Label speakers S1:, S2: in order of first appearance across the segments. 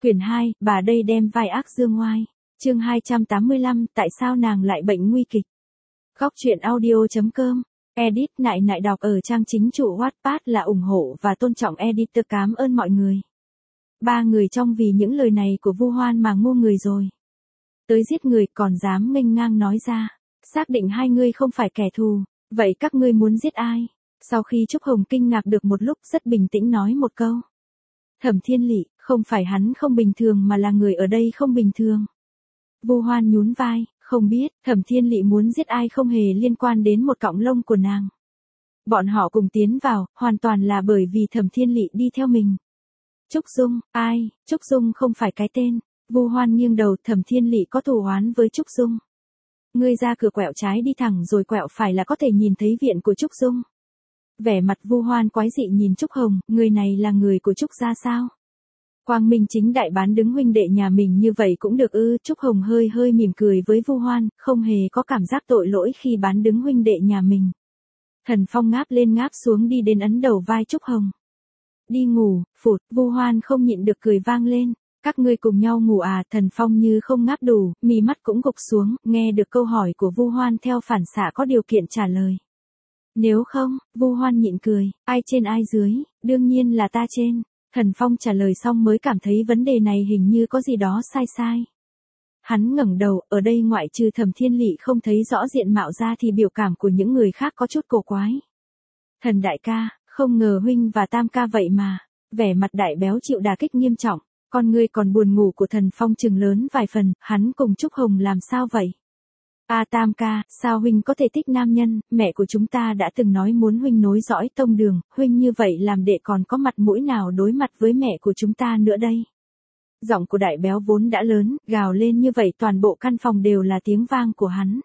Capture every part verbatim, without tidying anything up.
S1: Quyển hai, bà đây đem vai ác dương ngoai. Chương hai trăm tám mươi lăm, tại sao nàng lại bệnh nguy kịch. Góc truyện audio.com. Edit nại nại đọc ở trang chính chủ Wattpad là ủng hộ và tôn trọng editor, cảm ơn mọi người. Ba người trong vì những lời này của Vu Hoan mà ngu người rồi. Tới giết người còn dám nghênh ngang nói ra. Xác định hai ngươi không phải kẻ thù, vậy các ngươi muốn giết ai? Sau khi Trúc Hồng kinh ngạc được một lúc rất bình tĩnh nói một câu. Thẩm Thiên Lị, không phải hắn không bình thường mà là người ở đây không bình thường. Vu Hoan nhún vai, không biết, Thẩm Thiên Lị muốn giết ai không hề liên quan đến một cọng lông của nàng. Bọn họ cùng tiến vào, hoàn toàn là bởi vì Thẩm Thiên Lị đi theo mình. Trúc Dung, ai, Trúc Dung không phải cái tên. Vu Hoan nghiêng đầu, Thẩm Thiên Lị có thù oán với Trúc Dung. Ngươi ra cửa quẹo trái đi thẳng rồi quẹo phải là có thể nhìn thấy viện của Trúc Dung. Vẻ mặt Vu Hoan quái dị nhìn Trúc Hồng, người này là người của Trúc gia sao? Quang Minh chính đại bán đứng huynh đệ nhà mình như vậy cũng được ư? Trúc Hồng hơi hơi mỉm cười với Vu Hoan, không hề có cảm giác tội lỗi khi bán đứng huynh đệ nhà mình. Thần Phong ngáp lên ngáp xuống đi đến ấn đầu vai Trúc Hồng. Đi ngủ, phụt, Vu Hoan không nhịn được cười vang lên. Các ngươi cùng nhau ngủ à? Thần Phong như không ngáp đủ, mí mắt cũng gục xuống, nghe được câu hỏi của Vu Hoan theo phản xạ có điều kiện trả lời. Nếu không, Vu Hoan nhịn cười, ai trên ai dưới, đương nhiên là ta trên. Thần Phong trả lời xong mới cảm thấy vấn đề này hình như có gì đó sai sai. Hắn ngẩng đầu, ở đây ngoại trừ Thẩm Thiên Lị không thấy rõ diện mạo ra thì biểu cảm của những người khác có chút cổ quái. Thần đại ca, không ngờ huynh và Tam ca vậy mà. Vẻ mặt đại béo chịu đả kích nghiêm trọng, con ngươi còn buồn ngủ của Thần Phong trừng lớn vài phần, hắn cùng Trúc Hồng làm sao vậy? A Tam ca, sao huynh có thể thích nam nhân, mẹ của chúng ta đã từng nói muốn huynh nối dõi tông đường, huynh như vậy làm đệ còn có mặt mũi nào đối mặt với mẹ của chúng ta nữa đây. Giọng của đại béo vốn đã lớn, gào lên như vậy toàn bộ căn phòng đều là tiếng vang của hắn.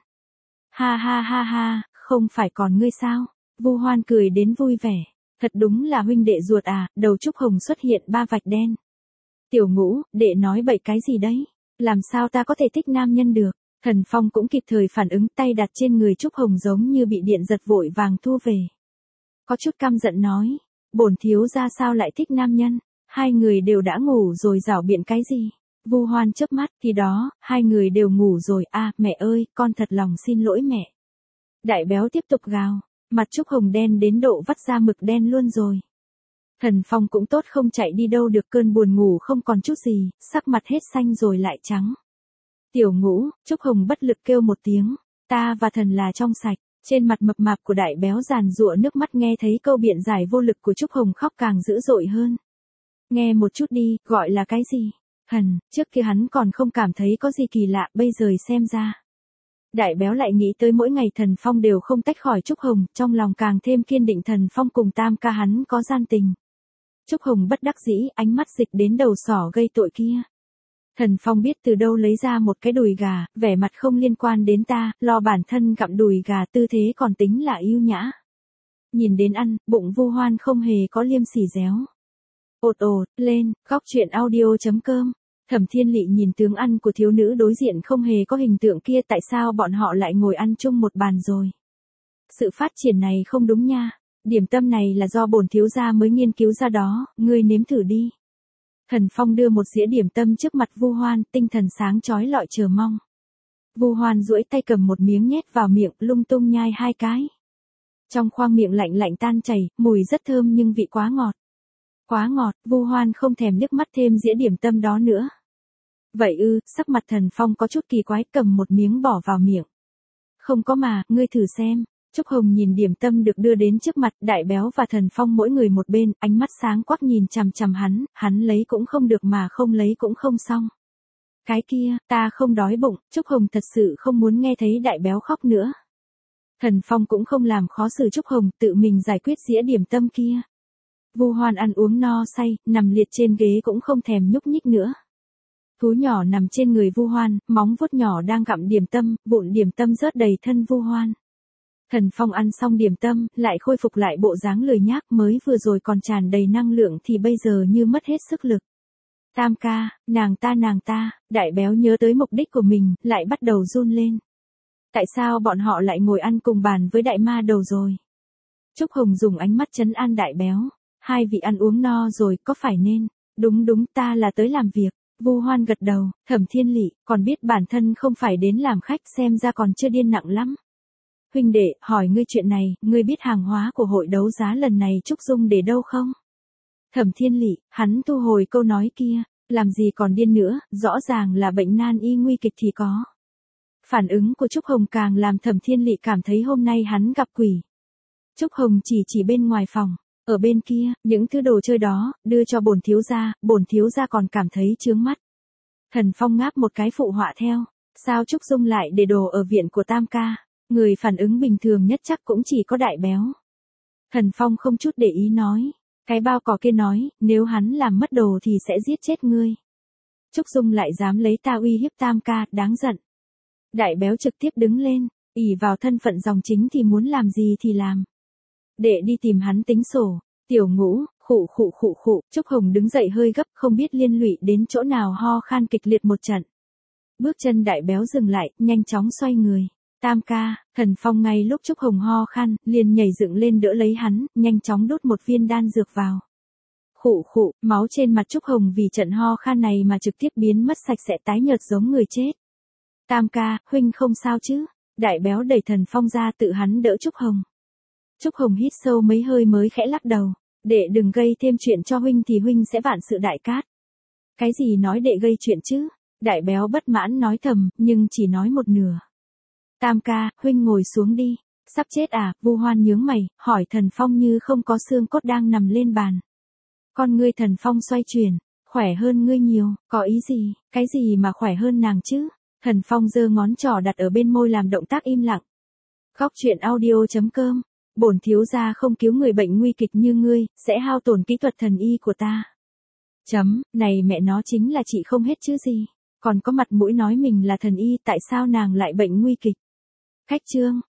S1: Ha ha ha ha, không phải còn ngươi sao? Vu Hoan cười đến vui vẻ, thật đúng là huynh đệ ruột à, đầu Trúc Hồng xuất hiện ba vạch đen. Tiểu Ngũ, đệ nói bậy cái gì đấy? Làm sao ta có thể thích nam nhân được? Thần Phong cũng kịp thời phản ứng, tay đặt trên người Trúc Hồng giống như bị điện giật vội vàng thu về. Có chút căm giận nói, bổn thiếu gia sao lại thích nam nhân, hai người đều đã ngủ rồi giảo biện cái gì. Vu Hoan chớp mắt, thì đó, hai người đều ngủ rồi, a à, mẹ ơi, con thật lòng xin lỗi mẹ. Đại béo tiếp tục gào, mặt Trúc Hồng đen đến độ vắt ra mực đen luôn rồi. Thần Phong cũng tốt không chạy đi đâu được, cơn buồn ngủ không còn chút gì, sắc mặt hết xanh rồi lại trắng. Tiểu Ngũ, Trúc Hồng bất lực kêu một tiếng, ta và thần là trong sạch. Trên mặt mập mạp của đại béo giàn giụa nước mắt, nghe thấy câu biện giải vô lực của Trúc Hồng khóc càng dữ dội hơn. Nghe một chút đi, gọi là cái gì? Thần, trước kia hắn còn không cảm thấy có gì kỳ lạ, bây giờ xem ra. Đại béo lại nghĩ tới mỗi ngày Thần Phong đều không tách khỏi Trúc Hồng, trong lòng càng thêm kiên định Thần Phong cùng Tam ca hắn có gian tình. Trúc Hồng bất đắc dĩ, ánh mắt dịch đến đầu sỏ gây tội kia. Thần Phong biết từ đâu lấy ra một cái đùi gà, vẻ mặt không liên quan đến ta, lo bản thân gặm đùi gà, tư thế còn tính là yêu nhã. Nhìn đến ăn, bụng Vu Hoan không hề có liêm sỉ réo. Ột ột, lên, góc truyện audio.com. Thẩm Thiên Lị nhìn tướng ăn của thiếu nữ đối diện không hề có hình tượng kia, tại sao bọn họ lại ngồi ăn chung một bàn rồi. Sự phát triển này không đúng nha, điểm tâm này là do bổn thiếu gia mới nghiên cứu ra đó, ngươi nếm thử đi. Thần Phong đưa một dĩa điểm tâm trước mặt Vu Hoan, tinh thần sáng chói lọi chờ mong. Vu Hoan duỗi tay cầm một miếng nhét vào miệng, lung tung nhai hai cái. Trong khoang miệng lạnh lạnh tan chảy, mùi rất thơm nhưng vị quá ngọt. Quá ngọt, Vu Hoan không thèm liếc mắt thêm dĩa điểm tâm đó nữa. Vậy ư, sắc mặt Thần Phong có chút kỳ quái, cầm một miếng bỏ vào miệng. Không có mà, ngươi thử xem. Trúc Hồng nhìn điểm tâm được đưa đến trước mặt, đại béo và Thần Phong mỗi người một bên, ánh mắt sáng quắc nhìn chằm chằm hắn, hắn lấy cũng không được mà không lấy cũng không xong. Cái kia, ta không đói bụng, Trúc Hồng thật sự không muốn nghe thấy đại béo khóc nữa. Thần Phong cũng không làm khó xử Trúc Hồng, tự mình giải quyết dĩa điểm tâm kia. Vu Hoan ăn uống no say, nằm liệt trên ghế cũng không thèm nhúc nhích nữa. Thú nhỏ nằm trên người Vu Hoan, móng vuốt nhỏ đang gặm điểm tâm, vụn điểm tâm rớt đầy thân Vu Hoan. Thần Phong ăn xong điểm tâm, lại khôi phục lại bộ dáng lười nhác, mới vừa rồi còn tràn đầy năng lượng thì bây giờ như mất hết sức lực. Tam ca, nàng ta nàng ta, đại béo nhớ tới mục đích của mình, lại bắt đầu run lên. Tại sao bọn họ lại ngồi ăn cùng bàn với đại ma đầu rồi? Trúc Hồng dùng ánh mắt trấn an đại béo. Hai vị ăn uống no rồi, có phải nên? Đúng đúng, ta là tới làm việc. Vu Hoan gật đầu, Thẩm Thiên Lị, còn biết bản thân không phải đến làm khách, xem ra còn chưa điên nặng lắm. Huynh đệ, hỏi ngươi chuyện này, ngươi biết hàng hóa của hội đấu giá lần này Trúc Dung để đâu không? Thẩm Thiên Lị, hắn thu hồi câu nói kia, làm gì còn điên nữa, rõ ràng là bệnh nan y nguy kịch thì có. Phản ứng của Trúc Hồng càng làm Thẩm Thiên Lị cảm thấy hôm nay hắn gặp quỷ. Trúc Hồng chỉ chỉ bên ngoài phòng, ở bên kia, những thứ đồ chơi đó, đưa cho bổn thiếu gia, bổn thiếu gia còn cảm thấy chướng mắt. Thần Phong ngáp một cái phụ họa theo, sao Trúc Dung lại để đồ ở viện của Tam ca, người phản ứng bình thường nhất chắc cũng chỉ có Đại Béo. Thần Phong không chút để ý nói, cái bao cỏ kia nói, nếu hắn làm mất đồ thì sẽ giết chết ngươi. Trúc Dung lại dám lấy ta uy hiếp Tam ca, đáng giận. Đại Béo trực tiếp đứng lên, ỷ vào thân phận dòng chính thì muốn làm gì thì làm. Đệ đi tìm hắn tính sổ. Tiểu Ngũ, khụ khụ khụ khụ, Trúc Hồng đứng dậy hơi gấp, không biết liên lụy đến chỗ nào ho khan kịch liệt một trận. Bước chân Đại Béo dừng lại, nhanh chóng xoay người. Tam ca, Thần Phong ngay lúc Trúc Hồng ho khan, liền nhảy dựng lên đỡ lấy hắn, nhanh chóng đút một viên đan dược vào. Khụ khụ, máu trên mặt Trúc Hồng vì trận ho khan này mà trực tiếp biến mất sạch sẽ tái nhợt giống người chết. Tam ca, huynh không sao chứ? Đại Béo đẩy Thần Phong ra tự hắn đỡ Trúc Hồng. Trúc Hồng hít sâu mấy hơi mới khẽ lắc đầu. Đệ đừng gây thêm chuyện cho huynh thì huynh sẽ vạn sự đại cát. Cái gì nói đệ gây chuyện chứ? Đại Béo bất mãn nói thầm, nhưng chỉ nói một nửa. Tam ca, huynh ngồi xuống đi. Sắp chết à? Vu Hoan nhướng mày, hỏi Thần Phong như không có xương cốt đang nằm lên bàn. Con ngươi Thần Phong xoay chuyển, khỏe hơn ngươi nhiều, có ý gì? Cái gì mà khỏe hơn nàng chứ? Thần Phong giơ ngón trỏ đặt ở bên môi làm động tác im lặng. Góc truyện audio chấm com. Bổn thiếu gia không cứu người bệnh nguy kịch như ngươi, sẽ hao tổn kỹ thuật thần y của ta. Chấm, này mẹ nó chính là chị không hết chứ gì. Còn có mặt mũi nói mình là thần y, tại sao nàng lại bệnh nguy kịch? Khách chương.